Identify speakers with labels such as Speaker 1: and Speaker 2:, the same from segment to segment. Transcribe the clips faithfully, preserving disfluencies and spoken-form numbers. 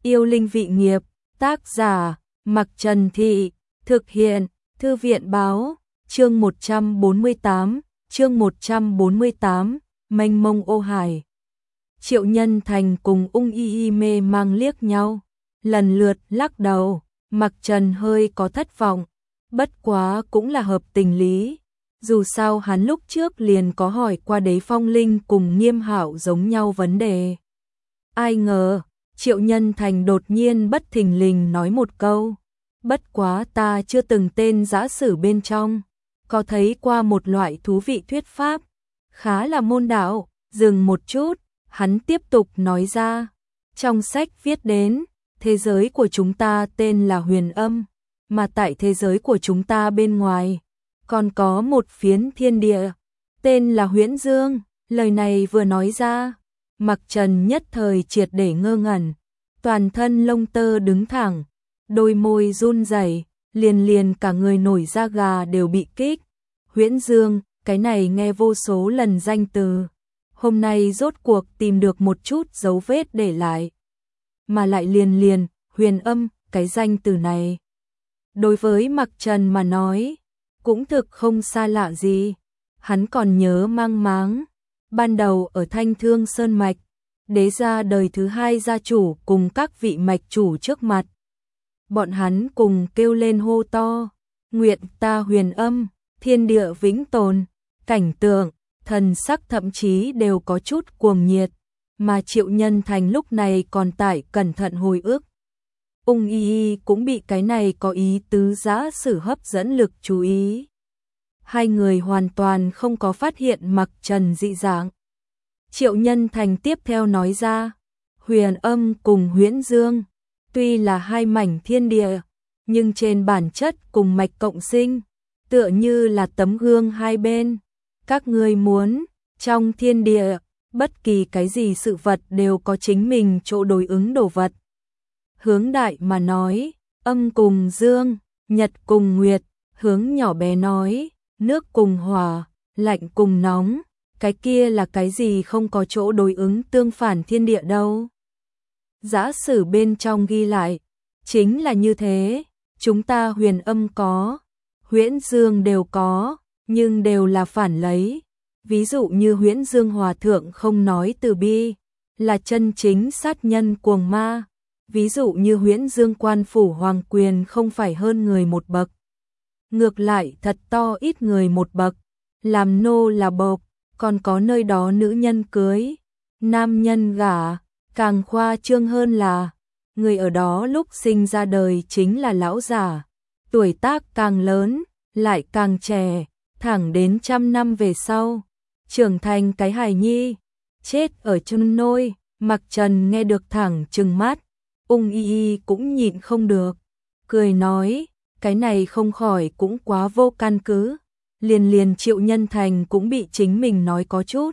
Speaker 1: Yêu linh vị nghiệp, tác giả, Mặc Trần Thị, thực hiện, Thư viện báo, chương một trăm bốn mươi tám, chương một trăm bốn mươi tám, mênh mông ô hải. Triệu Nhân Thành cùng Ung Y Y mê mang liếc nhau, lần lượt lắc đầu, Mặc Trần hơi có thất vọng, bất quá cũng là hợp tình lý. Dù sao hắn lúc trước liền có hỏi qua Đế Phong Linh cùng Nghiêm Hạo giống nhau vấn đề. Ai ngờ, Triệu Nhân Thành đột nhiên bất thình lình nói một câu, bất quá ta chưa từng tên giã sử bên trong, có thấy qua một loại thú vị thuyết pháp, khá là môn đạo. Dừng một chút, hắn tiếp tục nói ra, trong sách viết đến, thế giới của chúng ta tên là Huyền Âm, mà tại thế giới của chúng ta bên ngoài, còn có một phiến thiên địa, tên là Huyễn Dương. Lời này vừa nói ra, Mặc Trần nhất thời triệt để ngơ ngẩn, toàn thân lông tơ đứng thẳng, đôi môi run rẩy, liền liền cả người nổi da gà đều bị kích. Huyễn Dương, cái này nghe vô số lần danh từ, hôm nay rốt cuộc tìm được một chút dấu vết để lại. Mà lại liền liền, Huyền Âm, cái danh từ này, đối với Mặc Trần mà nói, cũng thực không xa lạ gì. Hắn còn nhớ mang máng, ban đầu ở Thanh Thương Sơn Mạch, đế gia đời thứ hai gia chủ cùng các vị mạch chủ trước mặt. Bọn hắn cùng kêu lên hô to, nguyện ta huyền âm, thiên địa vĩnh tồn, cảnh tượng, thần sắc thậm chí đều có chút cuồng nhiệt, mà Triệu Nhân Thành lúc này còn tại cẩn thận hồi ức. Ung Y Y cũng bị cái này có ý tứ giã sử hấp dẫn lực chú ý. Hai người hoàn toàn không có phát hiện Mặc Trần dị dạng. Triệu Nhân Thành tiếp theo nói ra, Huyền Âm cùng Huyễn Dương, tuy là hai mảnh thiên địa, nhưng trên bản chất cùng mạch cộng sinh, tựa như là tấm gương hai bên. Các ngươi muốn, trong thiên địa, bất kỳ cái gì sự vật đều có chính mình chỗ đối ứng đồ vật. Hướng đại mà nói, âm cùng dương, nhật cùng nguyệt, hướng nhỏ bé nói, nước cùng hỏa, lạnh cùng nóng, cái kia là cái gì không có chỗ đối ứng tương phản thiên địa đâu. Giã sử bên trong ghi lại, chính là như thế, chúng ta huyền âm có, huyễn dương đều có, nhưng đều là phản lấy. Ví dụ như Huyễn Dương Hòa Thượng không nói từ bi, là chân chính sát nhân cuồng ma. Ví dụ như Huyễn Dương Quan Phủ Hoàng Quyền không phải hơn người một bậc, ngược lại thật to ít người một bậc, làm nô là bộc, còn có nơi đó nữ nhân cưới, nam nhân gả, càng khoa trương hơn là, người ở đó lúc sinh ra đời chính là lão già, tuổi tác càng lớn, lại càng trẻ, thẳng đến trăm năm về sau, trưởng thành cái hài nhi, chết ở trong nôi. Mặc Trần nghe được thẳng trừng mắt, Ung Y Y cũng nhịn không được, cười nói, cái này không khỏi cũng quá vô căn cứ. Liền liền Triệu Nhân Thành cũng bị chính mình nói có chút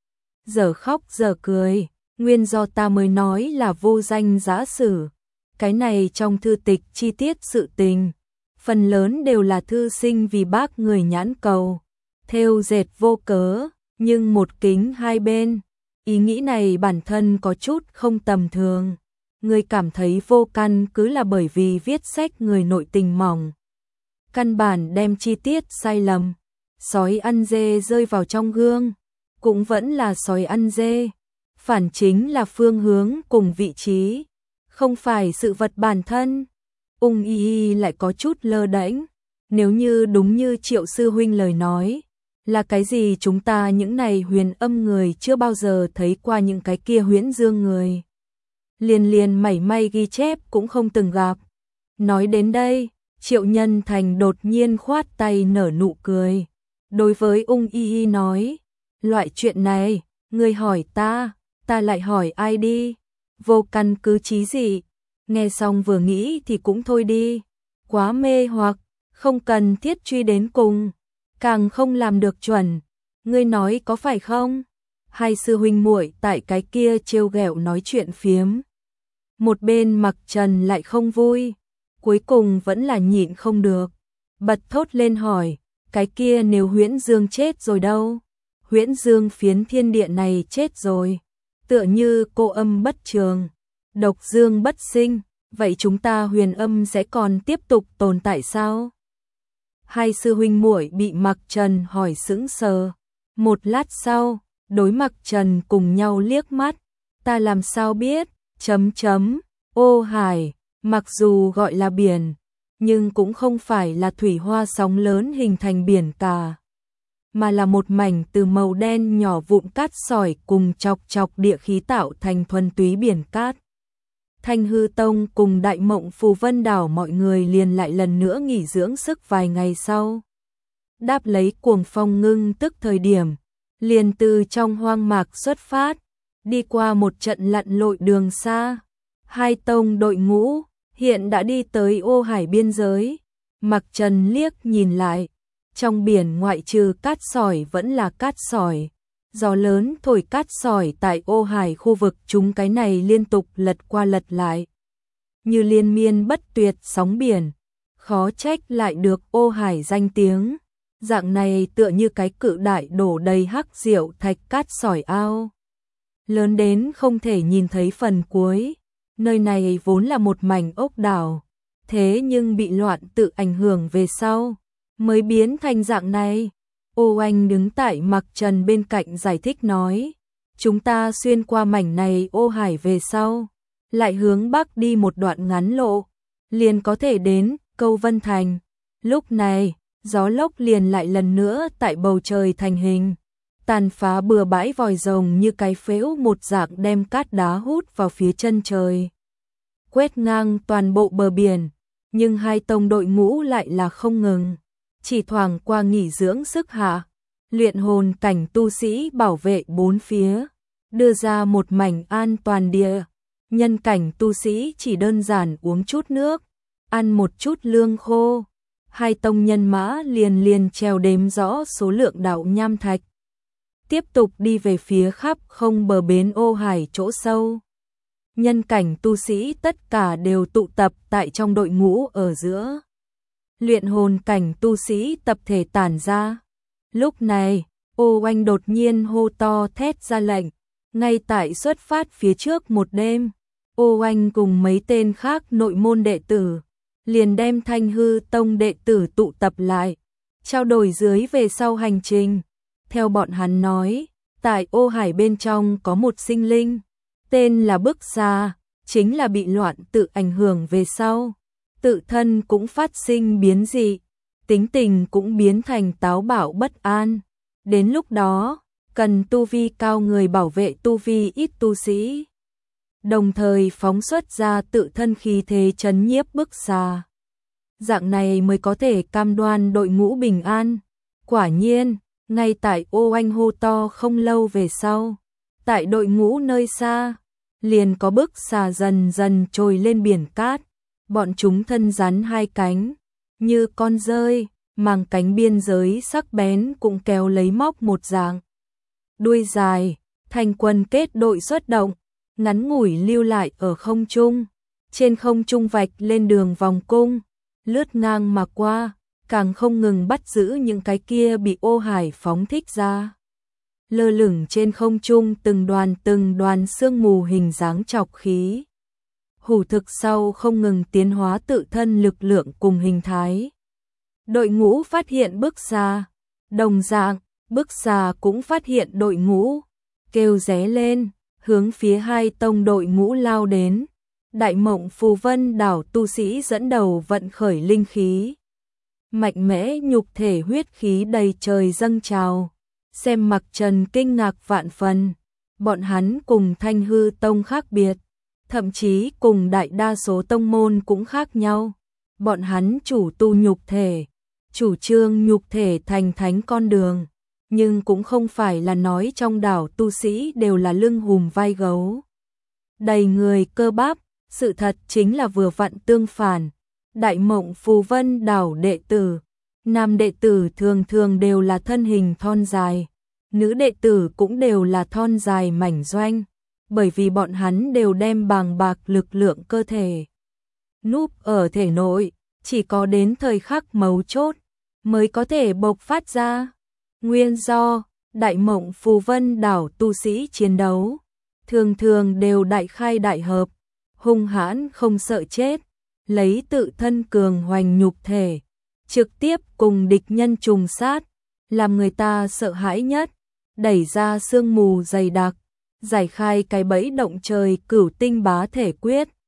Speaker 1: giờ khóc giờ cười, nguyên do ta mới nói là vô danh giã sử. Cái này trong thư tịch chi tiết sự tình, phần lớn đều là thư sinh vì bác người nhãn cầu, thêu dệt vô cớ, nhưng một kính hai bên. Ý nghĩ này bản thân có chút không tầm thường. Người cảm thấy vô căn cứ là bởi vì viết sách người nội tình mỏng, căn bản đem chi tiết sai lầm. Sói ăn dê rơi vào trong gương, cũng vẫn là sói ăn dê. Phản chính là phương hướng cùng vị trí, không phải sự vật bản thân. Ung Y Y lại có chút lơ đễnh. Nếu như đúng như Triệu sư huynh lời nói, là cái gì chúng ta những này huyền âm người chưa bao giờ thấy qua những cái kia huyễn dương người. Liền liền mảy may ghi chép cũng không từng gặp. Nói đến đây, Triệu Nhân Thành đột nhiên khoát tay nở nụ cười. Đối với Ung Y Y nói, loại chuyện này, ngươi hỏi ta, ta lại hỏi ai đi, vô căn cứ chí gì. Nghe xong vừa nghĩ thì cũng thôi đi, quá mê hoặc, không cần thiết truy đến cùng, càng không làm được chuẩn. Ngươi nói có phải không? Hai sư huynh muội tại cái kia trêu ghẹo nói chuyện phiếm. Một bên Mặc Trần lại không vui, cuối cùng vẫn là nhịn không được, bật thốt lên hỏi, cái kia nếu Huyễn Dương chết rồi đâu? Huyễn Dương phiến thiên địa này chết rồi, tựa như cô âm bất trường. độc dương bất sinh, vậy chúng ta huyền âm sẽ còn tiếp tục tồn tại sao? Hai sư huynh muội bị Mặc Trần hỏi sững sờ. Một lát sau, đối Mặc Trần cùng nhau liếc mắt, ta làm sao biết, chấm chấm, ô hải, mặc dù gọi là biển, nhưng cũng không phải là thủy hoa sóng lớn hình thành biển cả, mà là một mảnh từ màu đen nhỏ vụn cát sỏi cùng chọc chọc địa khí tạo thành thuần túy biển cát. Thanh Hư Tông cùng Đại Mộng Phù Vân Đảo mọi người liền lại lần nữa nghỉ dưỡng sức vài ngày sau. Đáp lấy cuồng phong ngưng tức thời điểm, liền từ trong hoang mạc xuất phát, đi qua một trận lặn lội đường xa. Hai tông đội ngũ hiện đã đi tới ô hải biên giới. Mặc Trần liếc nhìn lại, trong biển ngoại trừ cát sỏi vẫn là cát sỏi. Gió lớn thổi cát sỏi tại ô hải khu vực chúng cái này liên tục lật qua lật lại, như liên miên bất tuyệt sóng biển, khó trách lại được ô hải danh tiếng. Dạng này tựa như cái cự đại đổ đầy hắc diệu thạch cát sỏi ao, lớn đến không thể nhìn thấy phần cuối. Nơi này vốn là một mảnh ốc đảo, thế nhưng bị loạn tự ảnh hưởng về sau, mới biến thành dạng này. Ô Anh đứng tại Mặc Trần bên cạnh giải thích nói, chúng ta xuyên qua mảnh này ô hải về sau, lại hướng bắc đi một đoạn ngắn lộ, liền có thể đến Câu Vân Thành. Lúc này, gió lốc liền lại lần nữa tại bầu trời thành hình, tàn phá bừa bãi vòi rồng như cái phễu một dạng đem cát đá hút vào phía chân trời, quét ngang toàn bộ bờ biển. Nhưng hai tông đội ngũ lại là không ngừng, chỉ thoảng qua nghỉ dưỡng sức hạ, luyện hồn cảnh tu sĩ bảo vệ bốn phía, đưa ra một mảnh an toàn địa. Nhân cảnh tu sĩ chỉ đơn giản uống chút nước, ăn một chút lương khô. Hai tông nhân mã liền liền treo đếm rõ số lượng đạo nham thạch, tiếp tục đi về phía khắp không bờ bến ô hải chỗ sâu. Nhân cảnh tu sĩ tất cả đều tụ tập tại trong đội ngũ ở giữa. Luyện hồn cảnh tu sĩ tập thể tản ra. Lúc này, Ô Oanh đột nhiên hô to thét ra lệnh. Ngay tại xuất phát phía trước một đêm, Ô Oanh cùng mấy tên khác nội môn đệ tử liền đem Thanh Hư Tông đệ tử tụ tập lại, trao đổi dưới về sau hành trình. Theo bọn hắn nói, tại ô hải bên trong có một sinh linh, tên là Bức Xà, chính là bị loạn tự ảnh hưởng về sau, tự thân cũng phát sinh biến dị, tính tình cũng biến thành táo bạo bất an. Đến lúc đó, cần tu vi cao người bảo vệ tu vi ít tu sĩ, đồng thời phóng xuất ra tự thân khí thế trấn nhiếp Bức Xà. Dạng này mới có thể cam đoan đội ngũ bình an. Quả nhiên, ngay tại Ô Anh hô to không lâu về sau, tại đội ngũ nơi xa, liền có Bức Xà dần dần trồi lên biển cát. Bọn chúng thân rắn hai cánh, như con dơi, màng cánh biên giới sắc bén cũng kéo lấy móc một dạng. Đuôi dài, thành quân kết đội xuất động, ngắn ngủi lưu lại ở không trung, trên không trung vạch lên đường vòng cung, lướt ngang mà qua, càng không ngừng bắt giữ những cái kia bị ô hải phóng thích ra. Lơ lửng trên không trung từng đoàn từng đoàn sương mù hình dáng chọc khí. Hủ thực sau không ngừng tiến hóa tự thân lực lượng cùng hình thái. Đội ngũ phát hiện Bức Xà, đồng dạng, Bức Xà cũng phát hiện đội ngũ, kêu ré lên, hướng phía hai tông đội ngũ lao đến. Đại Mộng Phù Vân Đảo tu sĩ dẫn đầu vận khởi linh khí, mạnh mẽ nhục thể huyết khí đầy trời dâng trào. Xem Mặc Trần kinh ngạc vạn phần, bọn hắn cùng Thanh Hư Tông khác biệt, thậm chí cùng đại đa số tông môn cũng khác nhau. Bọn hắn chủ tu nhục thể, chủ trương nhục thể thành thánh con đường, nhưng cũng không phải là nói trong đảo tu sĩ đều là lưng hùm vai gấu, đầy người cơ bắp. Sự thật chính là vừa vặn tương phản. Đại Mộng Phù Vân Đảo đệ tử, nam đệ tử thường thường đều là thân hình thon dài, nữ đệ tử cũng đều là thon dài mảnh doanh, bởi vì bọn hắn đều đem bàng bạc lực lượng cơ thể núp ở thể nội, chỉ có đến thời khắc mấu chốt mới có thể bộc phát ra. Nguyên do, Đại Mộng Phù Vân Đảo tu sĩ chiến đấu thường thường đều đại khai đại hợp, hung hãn không sợ chết, lấy tự thân cường hoành nhục thể, trực tiếp cùng địch nhân trùng sát, làm người ta sợ hãi nhất, đẩy ra sương mù dày đặc, giải khai cái bẫy động trời cửu tinh bá thể quyết,